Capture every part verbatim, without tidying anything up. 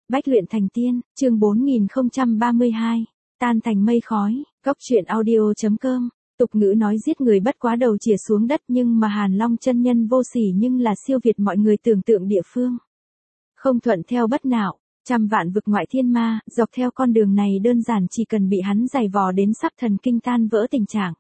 Bách luyện thành tiên, chương bốn nghìn không trăm ba mươi hai, tan thành mây khói, góc truyện audio.com. Tục ngữ nói giết người bất quá đầu chĩa xuống đất, nhưng mà Hàn Long chân nhân vô sỉ nhưng là siêu việt mọi người tưởng tượng địa phương. Không thuận theo bất nạo, trăm vạn vực ngoại thiên ma, dọc theo con đường này đơn giản chỉ cần bị hắn giày vò đến sắp thần kinh tan vỡ tình trạng.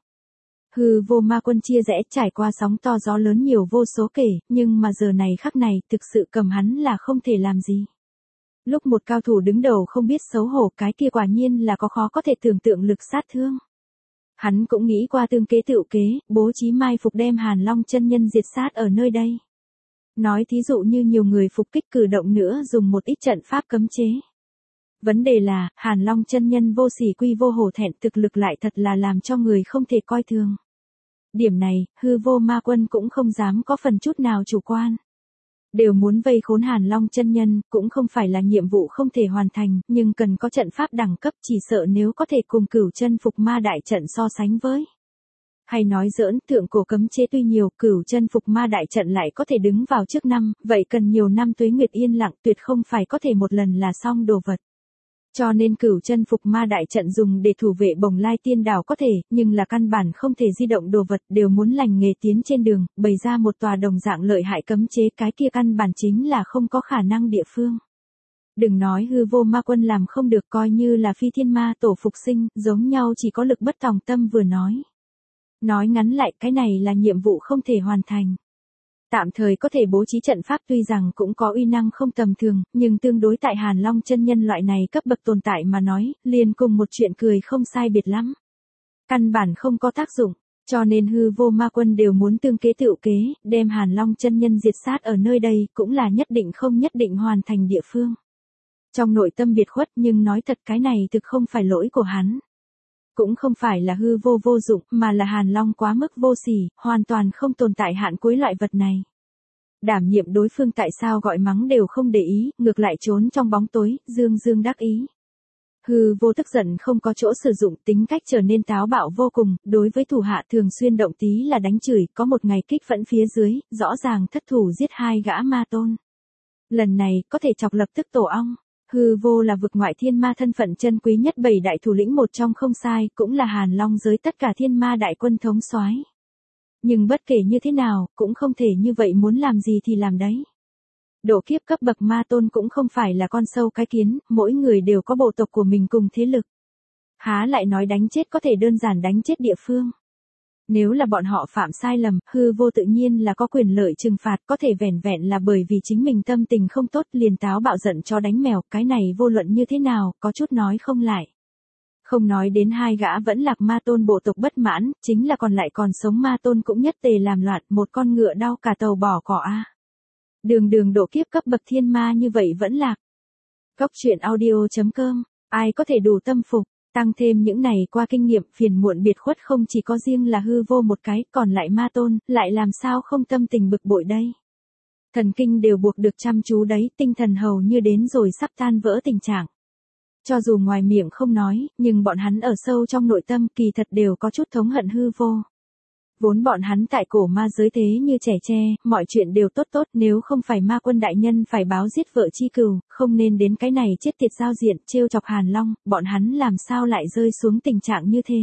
Hư vô ma quân chia rẽ trải qua sóng to gió lớn nhiều vô số kể, nhưng mà giờ này khắc này thực sự cầm hắn là không thể làm gì. Lúc một cao thủ đứng đầu không biết xấu hổ, cái kia quả nhiên là có khó có thể tưởng tượng lực sát thương. Hắn cũng nghĩ qua tương kế tựu kế, bố trí mai phục đem Hàn Long chân nhân diệt sát ở nơi đây. Nói thí dụ như nhiều người phục kích cử động nữa dùng một ít trận pháp cấm chế. Vấn đề là, Hàn Long chân nhân vô sỉ quy vô hổ thẹn, thực lực lại thật là làm cho người không thể coi thường. Điểm này, hư vô ma quân cũng không dám có phần chút nào chủ quan. Đều muốn vây khốn Hàn Long chân nhân, cũng không phải là nhiệm vụ không thể hoàn thành, nhưng cần có trận pháp đẳng cấp, chỉ sợ nếu có thể cùng Cửu Chân Phục Ma đại trận so sánh với. Hay nói giỡn, thượng cổ cấm chế tuy nhiều, Cửu Chân Phục Ma đại trận lại có thể đứng vào trước năm, vậy cần nhiều năm tuế nguyệt yên lặng, tuyệt không phải có thể một lần là xong đồ vật. Cho nên Cửu Chân Phục Ma đại trận dùng để thủ vệ Bồng Lai Tiên Đảo có thể, nhưng là căn bản không thể di động đồ vật, đều muốn lành nghề tiến trên đường, bày ra một tòa đồng dạng lợi hại cấm chế, cái kia căn bản chính là không có khả năng địa phương. Đừng nói hư vô ma quân làm không được, coi như là Phi Thiên Ma Tổ phục sinh, giống nhau chỉ có lực bất tòng tâm vừa nói. Nói ngắn lại, cái này là nhiệm vụ không thể hoàn thành. Tạm thời có thể bố trí trận pháp tuy rằng cũng có uy năng không tầm thường, nhưng tương đối tại Hàn Long chân nhân loại này cấp bậc tồn tại mà nói, liền cùng một chuyện cười không sai biệt lắm. Căn bản không có tác dụng, cho nên hư vô ma quân đều muốn tương kế tựu kế, đem Hàn Long chân nhân diệt sát ở nơi đây, cũng là nhất định không nhất định hoàn thành địa phương. Trong nội tâm biệt khuất, nhưng nói thật cái này thực không phải lỗi của hắn. Cũng không phải là hư vô vô dụng, mà là Hàn Long quá mức vô sỉ, hoàn toàn không tồn tại hạn cuối loại vật này. Đảm nhiệm đối phương tại sao gọi mắng đều không để ý, ngược lại trốn trong bóng tối, dương dương đắc ý. Hư vô tức giận không có chỗ sử dụng, tính cách trở nên táo bạo vô cùng, đối với thủ hạ thường xuyên động tí là đánh chửi, có một ngày kích phẫn phía dưới, rõ ràng thất thủ giết hai gã ma tôn. Lần này, có thể chọc lập tức tổ ong. Hư vô là vực ngoại thiên ma thân phận chân quý nhất bảy đại thủ lĩnh một trong không sai, cũng là Hàn Long giới tất cả thiên ma đại quân thống soái. Nhưng bất kể như thế nào, cũng không thể như vậy, muốn làm gì thì làm đấy. Độ kiếp cấp bậc ma tôn cũng không phải là con sâu cái kiến, mỗi người đều có bộ tộc của mình cùng thế lực. Há lại nói đánh chết có thể đơn giản đánh chết địa phương. Nếu là bọn họ phạm sai lầm, hư vô tự nhiên là có quyền lợi trừng phạt, có thể vẻn vẹn là bởi vì chính mình tâm tình không tốt liền táo bạo giận cho đánh mèo, cái này vô luận như thế nào, có chút nói không lại. Không nói đến hai gã vẫn lạc ma tôn bộ tộc bất mãn, chính là còn lại còn sống ma tôn cũng nhất tề làm loạn, một con ngựa đau cả tàu bỏ cỏ a. Đường đường độ kiếp cấp bậc thiên ma như vậy vẫn lạc. Góc truyện audio.com, ai có thể đủ tâm phục. Tăng thêm những này qua kinh nghiệm, phiền muộn biệt khuất không chỉ có riêng là hư vô một cái, còn lại ma tôn, lại làm sao không tâm tình bực bội đây. Thần kinh đều buộc được chăm chú đấy, tinh thần hầu như đến rồi sắp tan vỡ tình trạng. Cho dù ngoài miệng không nói, nhưng bọn hắn ở sâu trong nội tâm kỳ thật đều có chút thống hận hư vô. Vốn bọn hắn tại cổ ma giới thế như trẻ tre, mọi chuyện đều tốt tốt, nếu không phải ma quân đại nhân phải báo giết vợ chi cừu, không nên đến cái này chết tiệt giao diện, trêu chọc Hàn Long, bọn hắn làm sao lại rơi xuống tình trạng như thế.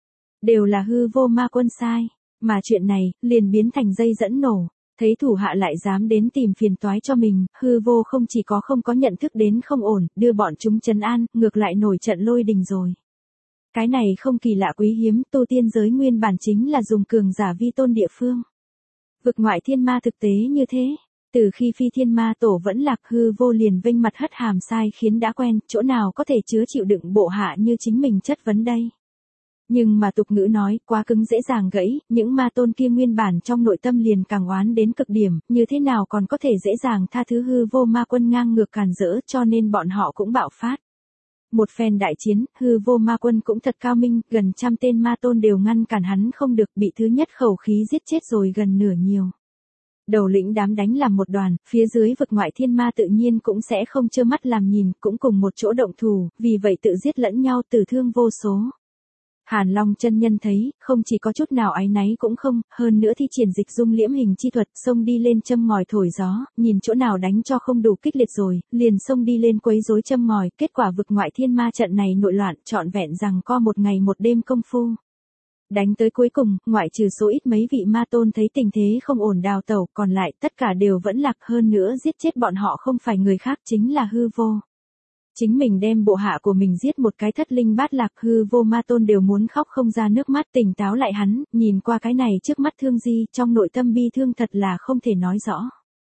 Đều là hư vô ma quân sai, mà chuyện này, liền biến thành dây dẫn nổ, thấy thủ hạ lại dám đến tìm phiền toái cho mình, hư vô không chỉ có không có nhận thức đến không ổn, đưa bọn chúng trấn an, ngược lại nổi trận lôi đình rồi. Cái này không kỳ lạ quý hiếm, tu tiên giới nguyên bản chính là dùng cường giả vi tôn địa phương. Vực ngoại thiên ma thực tế như thế, từ khi Phi Thiên Ma Tổ vẫn lạc, hư vô liền vênh mặt hất hàm sai khiến đã quen, chỗ nào có thể chứa chịu đựng bộ hạ như chính mình chất vấn đây. Nhưng mà tục ngữ nói, quá cứng dễ dàng gãy, những ma tôn kia nguyên bản trong nội tâm liền càng oán đến cực điểm, như thế nào còn có thể dễ dàng tha thứ hư vô ma quân ngang ngược càn rỡ, cho nên bọn họ cũng bạo phát. Một phen đại chiến, hư vô ma quân cũng thật cao minh, gần trăm tên ma tôn đều ngăn cản hắn không được, bị thứ nhất khẩu khí giết chết rồi gần nửa nhiều. Đầu lĩnh đám đánh làm một đoàn, phía dưới vực ngoại thiên ma tự nhiên cũng sẽ không trơ mắt làm nhìn, cũng cùng một chỗ động thủ, vì vậy tự giết lẫn nhau, tử thương vô số. Hàn Long chân nhân thấy, không chỉ có chút nào áy náy cũng không, hơn nữa thi triển dịch dung liễm hình chi thuật, xông đi lên châm ngòi thổi gió, nhìn chỗ nào đánh cho không đủ kích liệt rồi, liền xông đi lên quấy rối châm ngòi, kết quả vực ngoại thiên ma trận này nội loạn, trọn vẹn rằng co một ngày một đêm công phu. Đánh tới cuối cùng, ngoại trừ số ít mấy vị ma tôn thấy tình thế không ổn đào tẩu, còn lại tất cả đều vẫn lạc, hơn nữa giết chết bọn họ không phải người khác chính là hư vô. Chính mình đem bộ hạ của mình giết một cái thất linh bát lạc, hư vô ma tôn đều muốn khóc không ra nước mắt, tỉnh táo lại hắn, nhìn qua cái này trước mắt thương di, trong nội tâm bi thương thật là không thể nói rõ.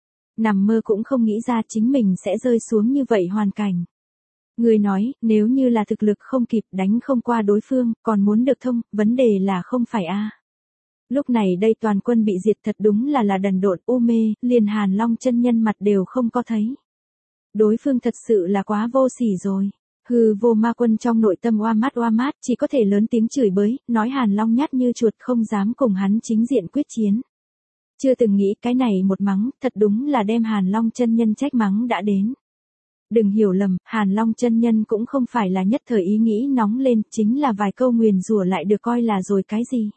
Nằm mơ cũng không nghĩ ra chính mình sẽ rơi xuống như vậy hoàn cảnh. Người nói, nếu như là thực lực không kịp, đánh không qua đối phương, còn muốn được thông, vấn đề là không phải a. Lúc này đây toàn quân bị diệt thật đúng là là đần độn u mê, liền Hàn Long chân nhân mặt đều không có thấy. Đối phương thật sự là quá vô sỉ rồi. Hư vô ma quân trong nội tâm oa mát oa mát, chỉ có thể lớn tiếng chửi bới, nói Hàn Long nhát như chuột không dám cùng hắn chính diện quyết chiến. Chưa từng nghĩ cái này một mắng, thật đúng là đem Hàn Long chân nhân trách mắng đã đến. Đừng hiểu lầm, Hàn Long chân nhân cũng không phải là nhất thời ý nghĩ nóng lên, chính là vài câu nguyền rủa lại được coi là rồi cái gì.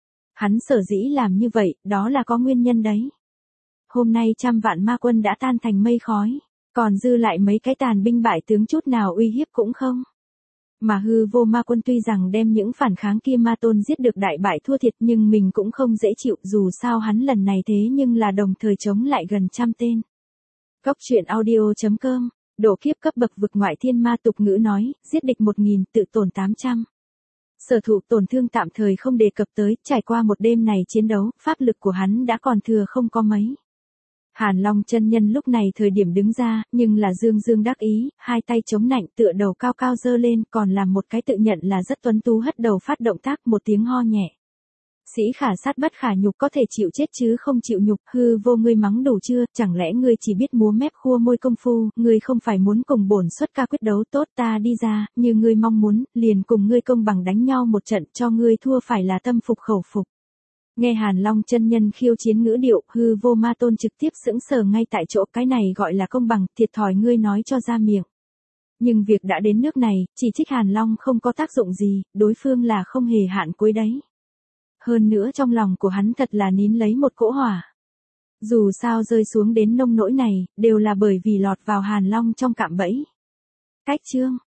Hắn sở dĩ làm như vậy, đó là có nguyên nhân đấy. Hôm nay trăm vạn ma quân đã tan thành mây khói, còn dư lại mấy cái tàn binh bại tướng chút nào uy hiếp cũng không. Mà hư vô ma quân tuy rằng đem những phản kháng kia ma tôn giết được đại bại thua thiệt nhưng mình cũng không dễ chịu, dù sao hắn lần này thế nhưng là đồng thời chống lại gần trăm tên. Góc truyện audio chấm com, độ kiếp cấp bậc vực ngoại thiên ma tục ngữ nói, giết địch một nghìn tự tổn tám trăm. Sở thụ tổn thương tạm thời không đề cập tới, trải qua một đêm này chiến đấu, pháp lực của hắn đã còn thừa không có mấy. Hàn Long chân nhân lúc này thời điểm đứng ra, nhưng là dương dương đắc ý, hai tay chống nạnh tựa đầu cao cao dơ lên, còn làm một cái tự nhận là rất tuấn tú hất đầu phát động tác, một tiếng ho nhẹ. Sĩ khả sát bất khả nhục, có thể chịu chết chứ không chịu nhục, hư vô ngươi mắng đủ chưa, chẳng lẽ ngươi chỉ biết múa mép khua môi công phu, ngươi không phải muốn cùng bổn xuất ca quyết đấu, tốt ta đi ra, như ngươi mong muốn, liền cùng ngươi công bằng đánh nhau một trận, cho ngươi thua phải là tâm phục khẩu phục. Nghe Hàn Long chân nhân khiêu chiến ngữ điệu, hư vô ma tôn trực tiếp sững sờ ngay tại chỗ, cái này gọi là công bằng, thiệt thòi ngươi nói cho ra miệng. Nhưng việc đã đến nước này, chỉ trích Hàn Long không có tác dụng gì, đối phương là không hề hạn cuối đấy. Hơn nữa trong lòng của hắn thật là nín lấy một cỗ hỏa. Dù sao rơi xuống đến nông nỗi này, đều là bởi vì lọt vào Hàn Long trong cạm bẫy. Cách chương